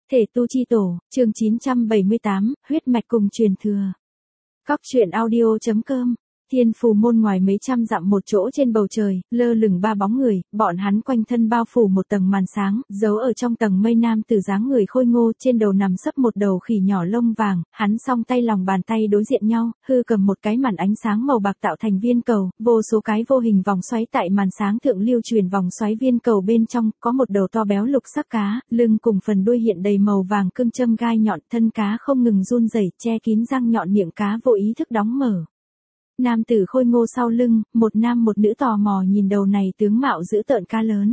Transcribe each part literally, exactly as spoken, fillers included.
Thể tu chi tổ, chương chín trăm bảy mươi tám, huyết mạch cùng truyền thừa. Cóc truyện audio chấm com. Thiên phù môn ngoài mấy trăm dặm một chỗ trên bầu trời, lơ lửng ba bóng người, bọn hắn quanh thân bao phủ một tầng màn sáng, giấu ở trong tầng mây nam tử dáng người khôi ngô, trên đầu nằm sấp một đầu khỉ nhỏ lông vàng, hắn song tay lòng bàn tay đối diện nhau, hư cầm một cái màn ánh sáng màu bạc tạo thành viên cầu, vô số cái vô hình vòng xoáy tại màn sáng thượng lưu truyền vòng xoáy viên cầu bên trong, có một đầu to béo lục sắc cá, lưng cùng phần đuôi hiện đầy màu vàng cương châm gai nhọn, thân cá không ngừng run rẩy, che kín răng nhọn, miệng cá vô ý thức đóng mở. Nam tử khôi ngô sau lưng, một nam một nữ tò mò nhìn đầu này tướng mạo dữ tợn cá lớn.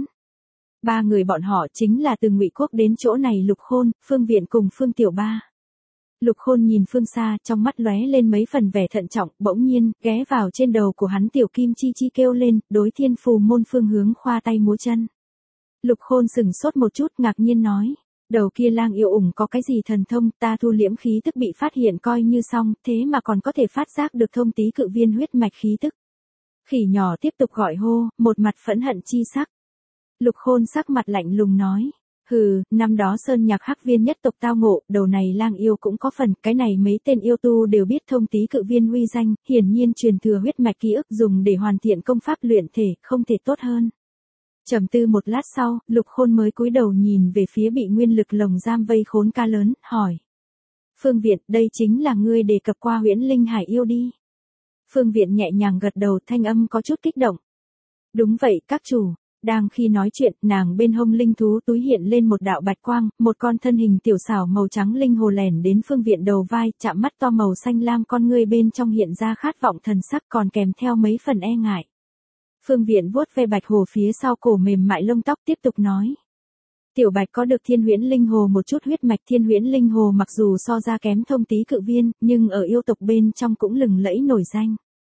Ba người bọn họ chính là từ Ngụy Quốc đến chỗ này Lục Khôn, Phương Viện cùng Phương Tiểu Ba. Lục Khôn nhìn phương xa, trong mắt lóe lên mấy phần vẻ thận trọng, bỗng nhiên, ghé vào trên đầu của hắn Tiểu Kim Chi Chi kêu lên, đối thiên phù môn phương hướng khoa tay múa chân. Lục Khôn sừng sốt một chút, ngạc nhiên nói. Đầu kia lang yêu ủng có cái gì thần thông, ta thu liễm khí tức bị phát hiện coi như xong, thế mà còn có thể phát giác được thông tí cự viên huyết mạch khí tức. Khỉ nhỏ tiếp tục gọi hô, một mặt phẫn hận chi sắc. Lục Khôn sắc mặt lạnh lùng nói, hừ, năm đó sơn nhạc hắc viên nhất tộc tao ngộ, đầu này lang yêu cũng có phần, cái này mấy tên yêu tu đều biết thông tí cự viên uy danh, hiển nhiên truyền thừa huyết mạch ký ức dùng để hoàn thiện công pháp luyện thể, không thể tốt hơn. Trầm tư một lát sau, Lục Khôn mới cúi đầu nhìn về phía bị nguyên lực lồng giam vây khốn cá lớn, hỏi. Phương Viện, đây chính là ngươi đề cập qua huyễn linh hải yêu đi. Phương Viện nhẹ nhàng gật đầu, thanh âm có chút kích động. Đúng vậy, các chủ. Đang khi nói chuyện, nàng bên hông linh thú túi hiện lên một đạo bạch quang, một con thân hình tiểu xảo màu trắng linh hồ lẻn đến Phương Viện đầu vai, chạm mắt to màu xanh lam con ngươi bên trong hiện ra khát vọng thần sắc còn kèm theo mấy phần e ngại. Phương Viện vuốt ve bạch hồ phía sau cổ mềm mại lông tóc tiếp tục nói. Tiểu bạch có được thiên huyễn linh hồ một chút huyết mạch, thiên huyễn linh hồ mặc dù so ra kém thông tí cự viên, nhưng ở yêu tộc bên trong cũng lừng lẫy nổi danh.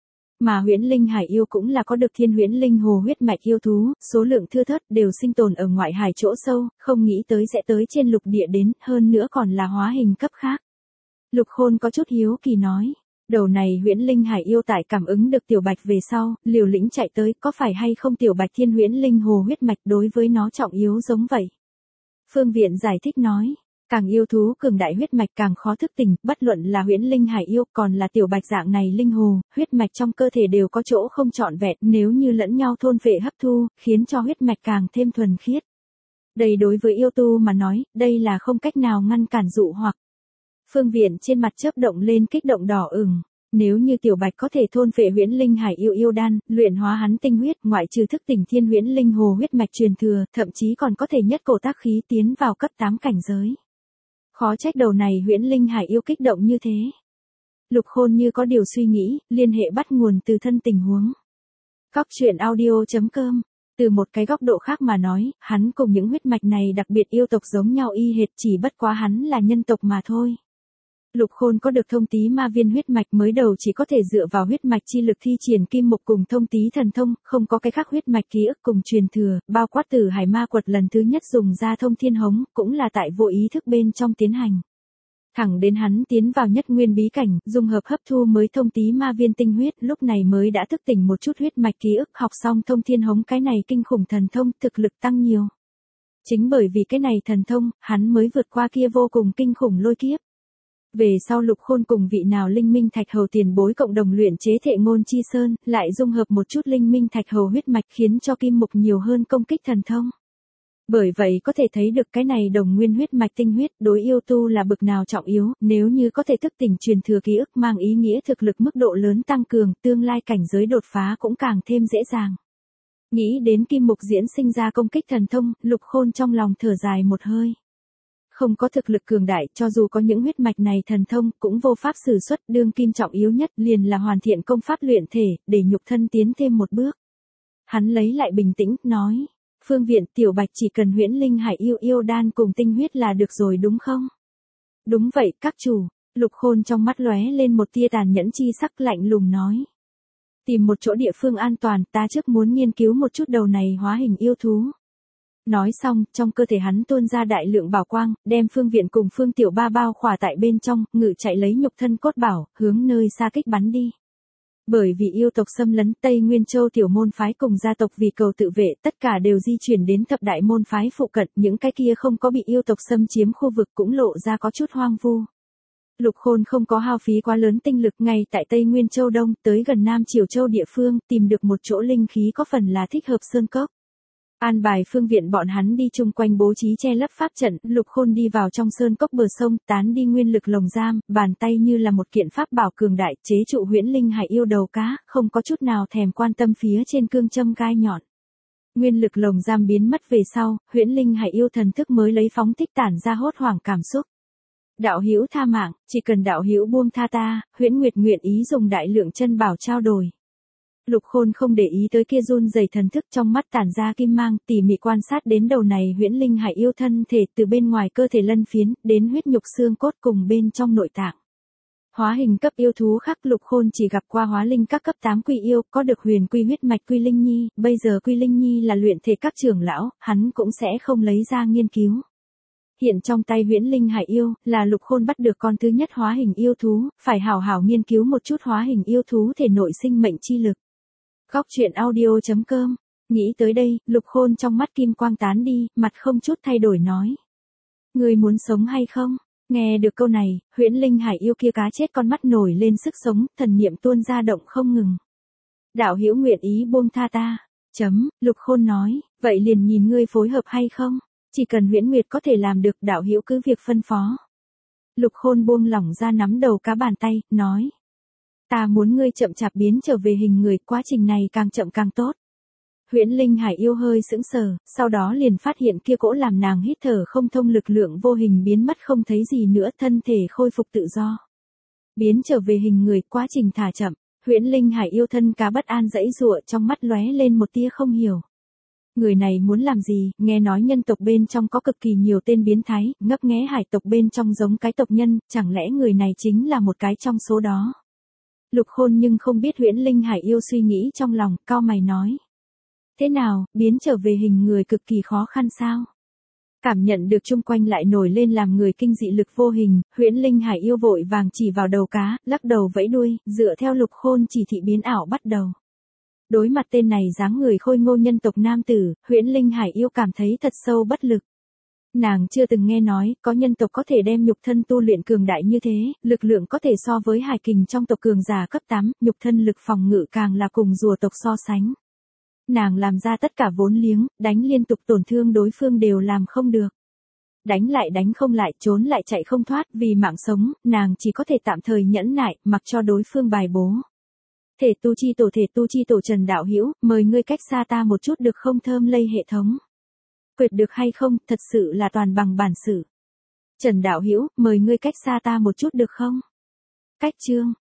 Mà huyễn linh hải yêu cũng là có được thiên huyễn linh hồ huyết mạch yêu thú, số lượng thưa thớt, đều sinh tồn ở ngoại hải chỗ sâu, không nghĩ tới sẽ tới trên lục địa đến, hơn nữa còn là hóa hình cấp khác. Lục Khôn có chút hiếu kỳ nói. Đầu này huyễn linh hải yêu tại cảm ứng được tiểu bạch về sau, liều lĩnh chạy tới, có phải hay không tiểu bạch thiên huyễn linh hồ huyết mạch đối với nó trọng yếu giống vậy? Phương Viện giải thích nói, càng yêu thú cường đại huyết mạch càng khó thức tỉnh, bất luận là huyễn linh hải yêu còn là tiểu bạch dạng này linh hồ, huyết mạch trong cơ thể đều có chỗ không trọn vẹn, nếu như lẫn nhau thôn phệ hấp thu, khiến cho huyết mạch càng thêm thuần khiết. Đây đối với yêu tu mà nói, đây là không cách nào ngăn cản dụ hoặc. Phương Viện trên mặt chớp động lên kích động đỏ ửng, nếu như tiểu bạch có thể thôn phệ huyễn linh hải yêu yêu đan, luyện hóa hắn tinh huyết, ngoại trừ thức tỉnh thiên huyễn linh hồ huyết mạch truyền thừa, thậm chí còn có thể nhất cổ tác khí tiến vào cấp tám cảnh giới. Khó trách đầu này huyễn linh hải yêu kích động như thế. Lục Khôn như có điều suy nghĩ, liên hệ bắt nguồn từ thân tình huống. Cóc truyện audio chấm com. Từ một cái góc độ khác mà nói, hắn cùng những huyết mạch này đặc biệt yêu tộc giống nhau y hệt, chỉ bất quá hắn là nhân tộc mà thôi. Lục Khôn có được thông tí ma viên huyết mạch, mới đầu chỉ có thể dựa vào huyết mạch chi lực thi triển kim mục cùng thông tí thần thông, không có cái khác huyết mạch ký ức cùng truyền thừa, bao quát Tử Hải Ma Quật lần thứ nhất dùng ra thông thiên hống, cũng là tại vô ý thức bên trong tiến hành. Thẳng đến hắn tiến vào nhất nguyên bí cảnh, dung hợp hấp thu mới thông tí ma viên tinh huyết, lúc này mới đã thức tỉnh một chút huyết mạch ký ức, học xong thông thiên hống cái này kinh khủng thần thông, thực lực tăng nhiều. Chính bởi vì cái này thần thông, hắn mới vượt qua kia vô cùng kinh khủng lôi kiếp. Về sau Lục Khôn cùng vị nào linh minh thạch hầu tiền bối cộng đồng luyện chế Thệ Ngôn Chi Sơn, lại dung hợp một chút linh minh thạch hầu huyết mạch khiến cho kim mục nhiều hơn công kích thần thông. Bởi vậy có thể thấy được cái này đồng nguyên huyết mạch tinh huyết đối yêu tu là bực nào trọng yếu, nếu như có thể thức tỉnh truyền thừa ký ức mang ý nghĩa thực lực mức độ lớn tăng cường, tương lai cảnh giới đột phá cũng càng thêm dễ dàng. Nghĩ đến kim mục diễn sinh ra công kích thần thông, Lục Khôn trong lòng thở dài một hơi. Không có thực lực cường đại, cho dù có những huyết mạch này thần thông, cũng vô pháp sử xuất, đương kim trọng yếu nhất liền là hoàn thiện công pháp luyện thể, để nhục thân tiến thêm một bước. Hắn lấy lại bình tĩnh, nói, Phương Viện, tiểu bạch chỉ cần huyễn linh hải yêu yêu đan cùng tinh huyết là được rồi đúng không? Đúng vậy, các chủ. Lục Khôn trong mắt lóe lên một tia tàn nhẫn chi sắc, lạnh lùng nói. Tìm một chỗ địa phương an toàn, ta trước muốn nghiên cứu một chút đầu này hóa hình yêu thú. Nói xong, trong cơ thể hắn tuôn ra đại lượng bảo quang, đem Phương Viện cùng Phương Tiểu Ba bao khỏa tại bên trong, ngự chạy lấy nhục thân cốt bảo, hướng nơi xa kích bắn đi. Bởi vì yêu tộc xâm lấn Tây Nguyên Châu tiểu môn phái cùng gia tộc vì cầu tự vệ tất cả đều di chuyển đến thập đại môn phái phụ cận, những cái kia không có bị yêu tộc xâm chiếm khu vực cũng lộ ra có chút hoang vu. Lục Khôn không có hao phí quá lớn tinh lực ngay tại Tây Nguyên Châu Đông tới gần Nam Triều Châu địa phương tìm được một chỗ linh khí có phần là thích hợp sơn cốc. An bài phương viện bọn hắn đi chung quanh bố trí che lấp pháp trận, Lục Khôn đi vào trong sơn cốc bờ sông, tán đi nguyên lực lồng giam, bàn tay như là một kiện pháp bảo cường đại, chế trụ huyễn linh hải yêu đầu cá, không có chút nào thèm quan tâm phía trên cương châm gai nhọn. Nguyên lực lồng giam biến mất về sau, huyễn linh hải yêu thần thức mới lấy phóng thích tản ra hốt hoảng cảm xúc. Đạo hữu tha mạng, chỉ cần đạo hữu buông tha ta, Huyễn Nguyệt nguyện ý dùng đại lượng chân bảo trao đổi. Lục Khôn không để ý tới kia run rẩy thần thức, trong mắt tản ra kim mang, tỉ mỉ quan sát đến đầu này huyễn linh hải yêu thân thể từ bên ngoài cơ thể lân phiến, đến huyết nhục xương cốt cùng bên trong nội tạng. Hóa hình cấp yêu thú khác Lục Khôn chỉ gặp qua hóa linh các cấp tám quy yêu, có được huyền quy huyết mạch Quy Linh Nhi, bây giờ Quy Linh Nhi là luyện thể các trưởng lão, hắn cũng sẽ không lấy ra nghiên cứu. Hiện trong tay huyễn linh hải yêu, là Lục Khôn bắt được con thứ nhất hóa hình yêu thú, phải hảo hảo nghiên cứu một chút hóa hình yêu thú thể nội sinh mệnh chi lực. Góc truyện audio chấm com. Nghĩ tới đây, Lục Khôn trong mắt kim quang tán đi, mặt không chút thay đổi nói. Người muốn sống hay không? Nghe được câu này, huyễn linh hải yêu kia cá chết con mắt nổi lên sức sống, thần niệm tuôn ra động không ngừng. Đạo hữu nguyện ý buông tha ta. Chấm, Lục Khôn nói, vậy liền nhìn ngươi phối hợp hay không? Chỉ cần Huyễn Nguyệt có thể làm được, đạo hữu cứ việc phân phó. Lục Khôn buông lỏng ra nắm đầu cá bàn tay, nói. Ta muốn ngươi chậm chạp biến trở về hình người, quá trình này càng chậm càng tốt. Huyễn linh hải yêu hơi sững sờ, sau đó liền phát hiện kia cỗ làm nàng hít thở không thông lực lượng vô hình biến mất không thấy gì nữa, thân thể khôi phục tự do. Biến trở về hình người, quá trình thả chậm, huyễn linh hải yêu thân cá bất an dãy giụa, trong mắt lóe lên một tia không hiểu. Người này muốn làm gì, nghe nói nhân tộc bên trong có cực kỳ nhiều tên biến thái, ngấp nghé hải tộc bên trong giống cái tộc nhân, chẳng lẽ người này chính là một cái trong số đó. Lục Khôn nhưng không biết huyễn linh hải yêu suy nghĩ trong lòng, cau mày nói. Thế nào, biến trở về hình người cực kỳ khó khăn sao? Cảm nhận được chung quanh lại nổi lên làm người kinh dị lực vô hình, huyễn linh hải yêu vội vàng chỉ vào đầu cá, lắc đầu vẫy đuôi, dựa theo Lục Khôn chỉ thị biến ảo bắt đầu. Đối mặt tên này dáng người khôi ngô nhân tộc nam tử, huyễn linh hải yêu cảm thấy thật sâu bất lực. Nàng chưa từng nghe nói, có nhân tộc có thể đem nhục thân tu luyện cường đại như thế, lực lượng có thể so với hải kình trong tộc cường giả cấp tám, nhục thân lực phòng ngự càng là cùng rùa tộc so sánh. Nàng làm ra tất cả vốn liếng, đánh liên tục tổn thương đối phương đều làm không được. Đánh lại đánh không lại, trốn lại chạy không thoát, vì mạng sống, nàng chỉ có thể tạm thời nhẫn nại, mặc cho đối phương bài bố. Thể tu chi tổ thể tu chi tổ Trần đạo hữu, mời ngươi cách xa ta một chút được không, thơm lây hệ thống. Quyệt được hay không, thật sự là toàn bằng bản sự. Trần đạo hữu, mời ngươi cách xa ta một chút được không? Cách chương.